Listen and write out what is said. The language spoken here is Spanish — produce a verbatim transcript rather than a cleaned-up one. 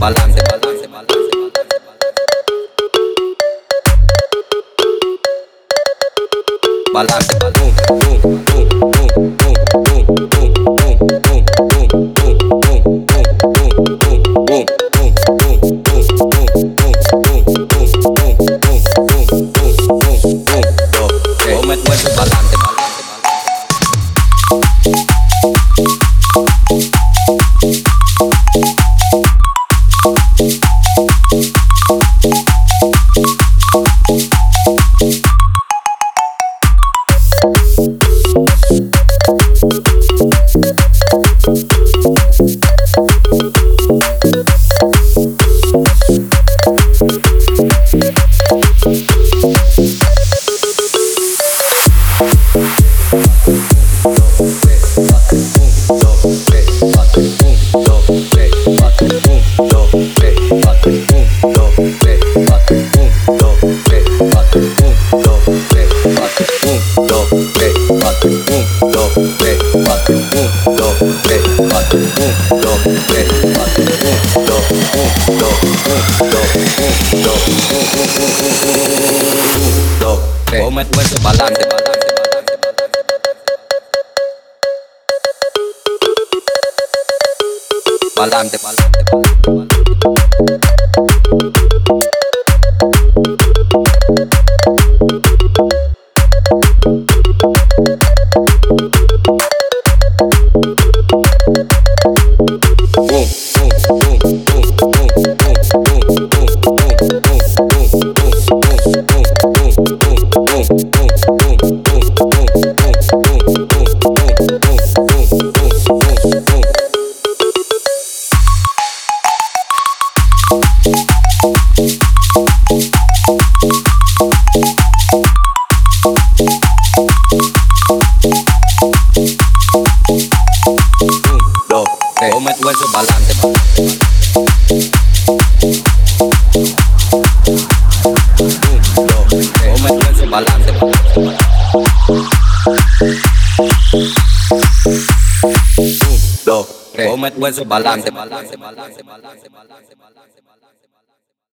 balance, balance, balance. Balance, balum, bum, bum, bum, bum, bum, bum, bum, bum, bum, bum, bum, bum, bum. Come tu eso balance, balance, come tu eso balance, balance, balance, balance, balance. Come tu eso balance, come tu eso balance, come tu eso balance, balance, balance, balance, balance, balance.